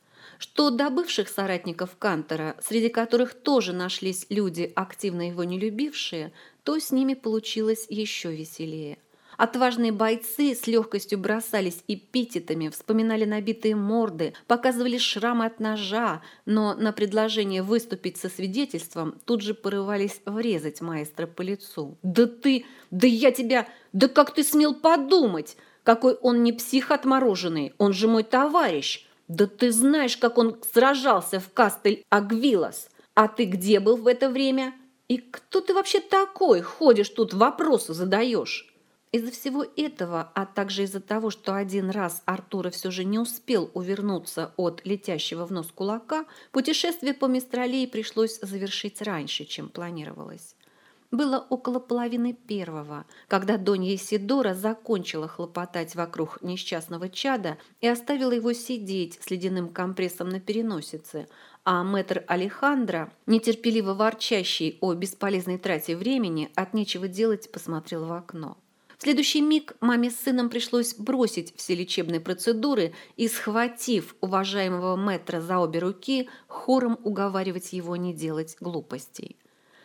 что до бывших соратников Кантера, среди которых тоже нашлись люди, активно его не любившие, то с ними получилось еще веселее. Отважные бойцы с легкостью бросались эпитетами, вспоминали набитые морды, показывали шрамы от ножа, но на предложение выступить со свидетельством тут же порывались врезать маэстро по лицу. «Да ты! Да я тебя! Да как ты смел подумать? Какой он не псих отмороженный! Он же мой товарищ! Да ты знаешь, как он сражался в Кастель-Агвилас! А ты где был в это время? И кто ты вообще такой? Ходишь тут, вопросы задаешь!» Из-за всего этого, а также из-за того, что один раз Артура все же не успел увернуться от летящего в нос кулака, путешествие по Мистралии пришлось завершить раньше, чем планировалось. Было около половины первого, когда Донья Исидора закончила хлопотать вокруг несчастного чада и оставила его сидеть с ледяным компрессом на переносице, а мэтр Алехандро, нетерпеливо ворчащий о бесполезной трате времени, от нечего делать посмотрел в окно. В следующий миг маме с сыном пришлось бросить все лечебные процедуры и, схватив уважаемого мэтра за обе руки, хором уговаривать его не делать глупостей.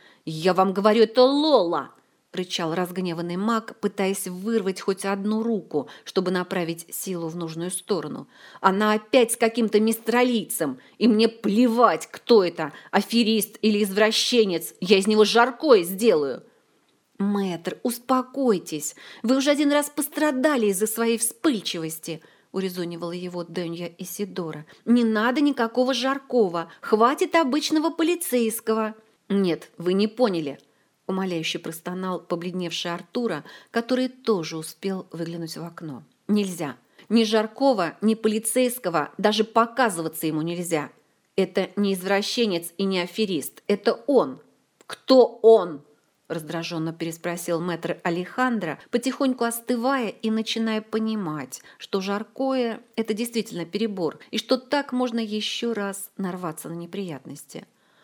«Я вам говорю, это Лола!» – рычал разгневанный маг, пытаясь вырвать хоть одну руку, чтобы направить силу в нужную сторону. «Она опять с каким-то мистралийцем, и мне плевать, кто это, аферист или извращенец, я из него жаркое сделаю!» «Мэтр, успокойтесь, вы уже один раз пострадали из-за своей вспыльчивости», – урезонивала его Донья Исидора. «Не надо никакого жаркого, хватит обычного полицейского». «Нет, вы не поняли», – умоляюще простонал побледневший Артура, который тоже успел выглянуть в окно. «Нельзя. Ни жаркого, ни полицейского, даже показываться ему нельзя. Это не извращенец и не аферист, это он». «Кто он?» – раздраженно переспросил мэтр Алехандро, потихоньку остывая и начиная понимать, что жаркое – это действительно перебор, и что так можно еще раз нарваться на неприятности.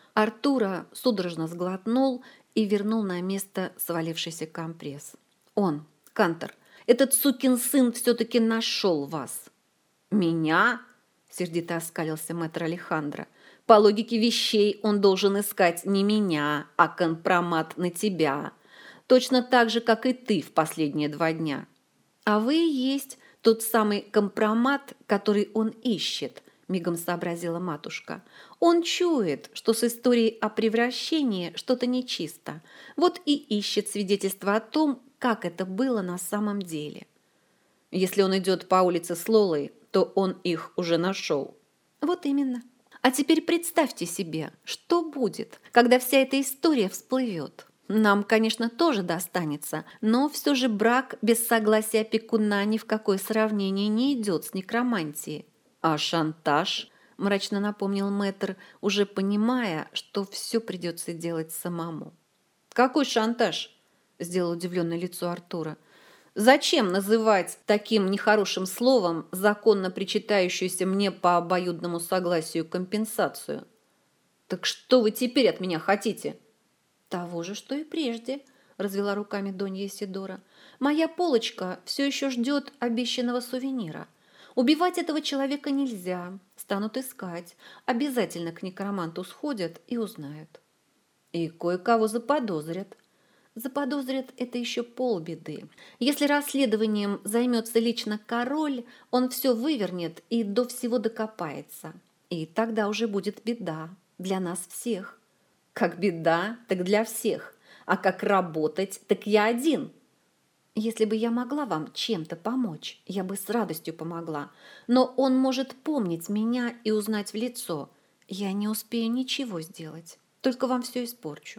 Артура судорожно сглотнул и вернул на место свалившийся компресс. «Он, Кантер, этот сукин сын все-таки нашел вас». «Меня?» – сердито оскалился мэтр Алехандро. «По логике вещей он должен искать не меня, а компромат на тебя. Точно так же, как и ты в последние 2 дня. А вы и есть тот самый компромат, который он ищет», – мигом сообразила матушка. «Он чует, что с историей о превращении что-то нечисто. Вот и ищет свидетельства о том, как это было на самом деле. Если он идет по улице с Лолой, то он их уже нашел». «Вот именно. А теперь представьте себе, что будет, когда вся эта история всплывет. Нам, конечно, тоже достанется, но все же брак без согласия опекуна ни в какое сравнение не идет с некромантией». «А шантаж?» – мрачно напомнил мэтр, уже понимая, что все придется делать самому. «Какой шантаж?» – сделал удивленное лицо Артура. «Зачем называть таким нехорошим словом законно причитающуюся мне по обоюдному согласию компенсацию?» «Так что вы теперь от меня хотите?» «Того же, что и прежде», – развела руками Донья Исидора. «Моя полочка все еще ждет обещанного сувенира. Убивать этого человека нельзя, станут искать, обязательно к некроманту сходят и узнают». «И кое-кого заподозрят». «Заподозрят – это еще полбеды. Если расследованием займется лично король, он все вывернет и до всего докопается. И тогда уже будет беда для нас всех». «Как беда, так для всех. А как работать, так я один». «Если бы я могла вам чем-то помочь, я бы с радостью помогла. Но он может помнить меня и узнать в лицо. Я не успею ничего сделать, только вам все испорчу».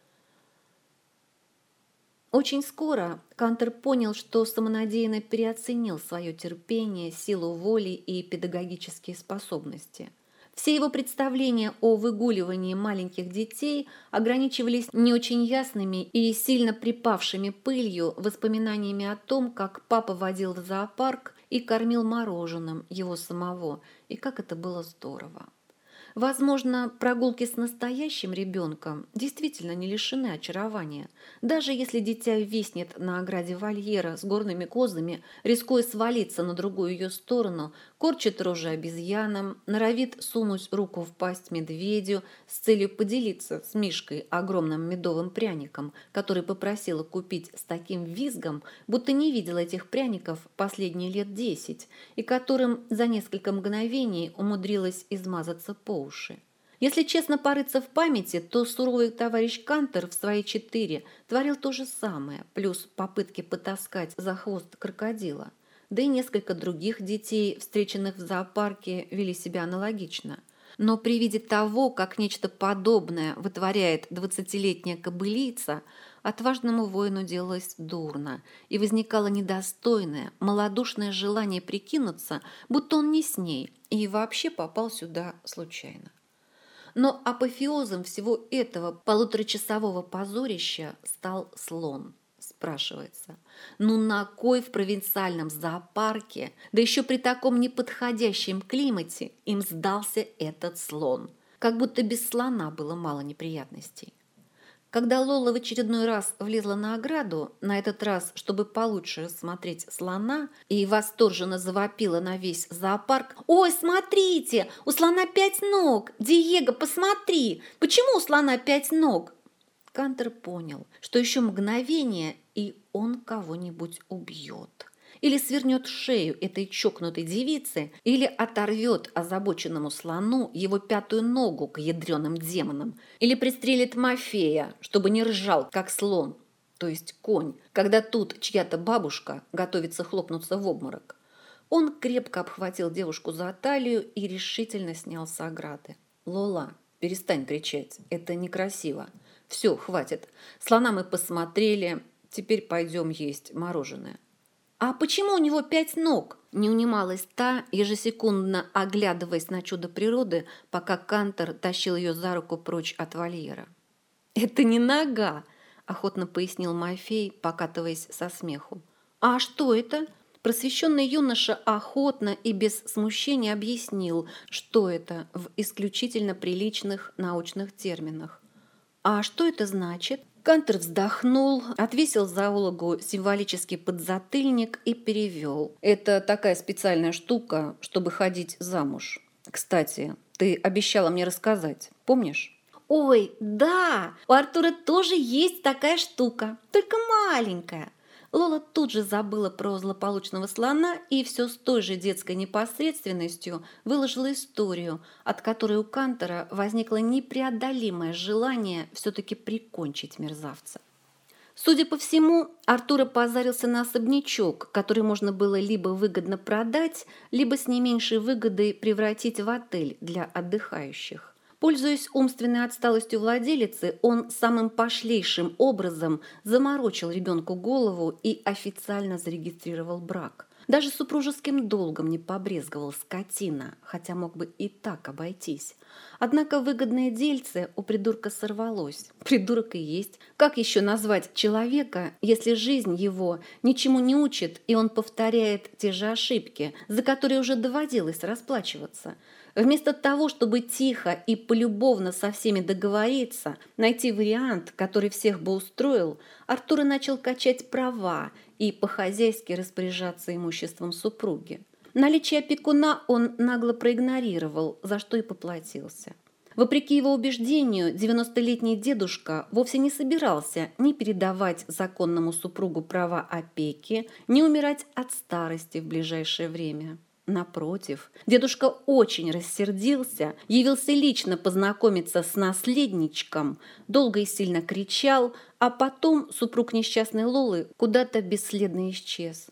Очень скоро Кантер понял, что самонадеянно переоценил свое терпение, силу воли и педагогические способности. Все его представления о выгуливании маленьких детей ограничивались не очень ясными и сильно припавшими пылью воспоминаниями о том, как папа водил в зоопарк и кормил мороженым его самого, и как это было здорово. Возможно, прогулки с настоящим ребенком действительно не лишены очарования. Даже если дитя виснет на ограде вольера с горными козами, рискуя свалиться на другую ее сторону, корчит рожи обезьянам, норовит сунуть руку в пасть медведю с целью поделиться с Мишкой огромным медовым пряником, который попросила купить с таким визгом, будто не видела этих пряников последние лет 10, и которым за несколько мгновений умудрилась измазаться по уши. Если честно порыться в памяти, то суровый товарищ Кантер в свои 4 творил то же самое, плюс попытки потаскать за хвост крокодила. Да и несколько других детей, встреченных в зоопарке, вели себя аналогично. Но при виде того, как нечто подобное вытворяет 20-летняя кобылица, отважному воину делалось дурно, и возникало недостойное, малодушное желание прикинуться, будто он не с ней и вообще попал сюда случайно. Но апофеозом всего этого полуторачасового позорища стал слон. Спрашивается, ну на кой в провинциальном зоопарке, да еще при таком неподходящем климате, им сдался этот слон? Как будто без слона было мало неприятностей. Когда Лола в очередной раз влезла на ограду, на этот раз, чтобы получше рассмотреть слона, и восторженно завопила на весь зоопарк: «Ой, смотрите, у слона 5 ног! Диего, посмотри! Почему у слона 5 ног?» Кантер понял, что еще мгновение, и он кого-нибудь убьет. Или свернет шею этой чокнутой девице, или оторвет озабоченному слону его 5-ю ногу к ядреным демонам, или пристрелит Мафея, чтобы не ржал, как слон, то есть конь, когда тут чья-то бабушка готовится хлопнуться в обморок. Он крепко обхватил девушку за талию и решительно снял с ограды. «Лола, перестань кричать, это некрасиво. Все, хватит. Слона мы посмотрели, теперь пойдем есть мороженое». «А почему у него 5 ног?» – не унималась та, ежесекундно оглядываясь на чудо природы, пока Кантер тащил ее за руку прочь от вольера. «Это не нога», – охотно пояснил Мафей, покатываясь со смеху. «А что это?» Просвещенный юноша охотно и без смущения объяснил, что это в исключительно приличных научных терминах. «А что это значит?» Кантер вздохнул, отвесил зоологу символический подзатыльник и перевел. «Это такая специальная штука, чтобы ходить замуж. Кстати, ты обещала мне рассказать, помнишь?» «Ой, да, у Артура тоже есть такая штука, только маленькая». Лола тут же забыла про злополучного слона и все с той же детской непосредственностью выложила историю, от которой у Кантера возникло непреодолимое желание все-таки прикончить мерзавца. Судя по всему, Артур позарился на особнячок, который можно было либо выгодно продать, либо с не меньшей выгодой превратить в отель для отдыхающих. Пользуясь умственной отсталостью владелицы, он самым пошлейшим образом заморочил ребенку голову и официально зарегистрировал брак. Даже супружеским долгом не побрезговал скотина, хотя мог бы и так обойтись. Однако выгодное дельце у придурка сорвалось. Придурок и есть. Как еще назвать человека, если жизнь его ничему не учит, и он повторяет те же ошибки, за которые уже доводилось расплачиваться? Вместо того, чтобы тихо и полюбовно со всеми договориться, найти вариант, который всех бы устроил, Артур начал качать права и по-хозяйски распоряжаться имуществом супруги. Наличие опекуна он нагло проигнорировал, за что и поплатился. Вопреки его убеждению, 90-летний дедушка вовсе не собирался ни передавать законному супругу права опеки, ни умирать от старости в ближайшее время. Напротив, дедушка очень рассердился, явился лично познакомиться с наследничком, долго и сильно кричал, а потом супруг несчастной Лолы куда-то бесследно исчез.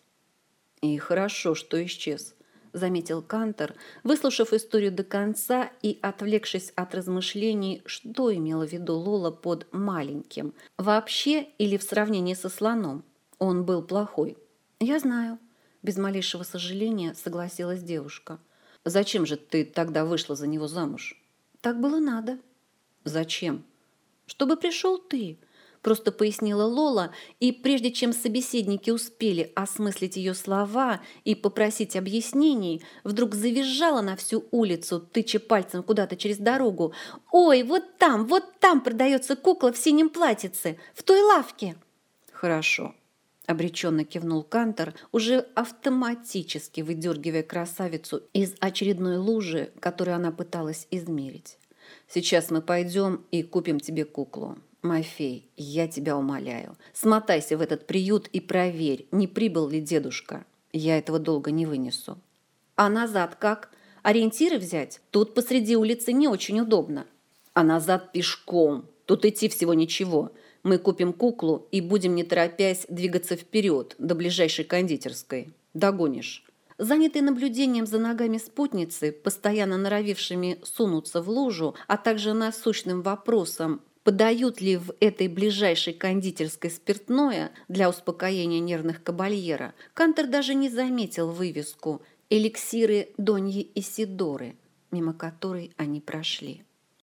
«И хорошо, что исчез», – заметил Кантер, выслушав историю до конца и отвлекшись от размышлений, что имела в виду Лола под «маленьким», вообще или в сравнении со слоном. Он был плохой. «Я знаю». Без малейшего сожаления согласилась девушка. «Зачем же ты тогда вышла за него замуж?» «Так было надо». «Зачем?» «Чтобы пришел ты. просто пояснила Лола, и прежде чем собеседники успели осмыслить ее слова и попросить объяснений, вдруг завизжала на всю улицу, тыча пальцем куда-то через дорогу. «Ой, вот там продается кукла в синем платьице, в той лавке!» «Хорошо», — обреченно кивнул Кантор, уже автоматически выдергивая красавицу из очередной лужи, которую она пыталась измерить. «Сейчас мы пойдем и купим тебе куклу. Мафей, я тебя умоляю, смотайся в этот приют и проверь, не прибыл ли дедушка. Я этого долго не вынесу». «А назад как? Ориентиры взять? Тут посреди улицы не очень удобно». «А назад пешком. Тут идти всего ничего. Мы купим куклу и будем, не торопясь, двигаться вперед до ближайшей кондитерской. Догонишь». Занятый наблюдением за ногами спутницы, постоянно норовившими сунуться в лужу, а также насущным вопросом, подают ли в этой ближайшей кондитерской спиртное для успокоения нервных кабальера, Кантор даже не заметил вывеску «Эликсиры Доньи Исидоры», мимо которой они прошли.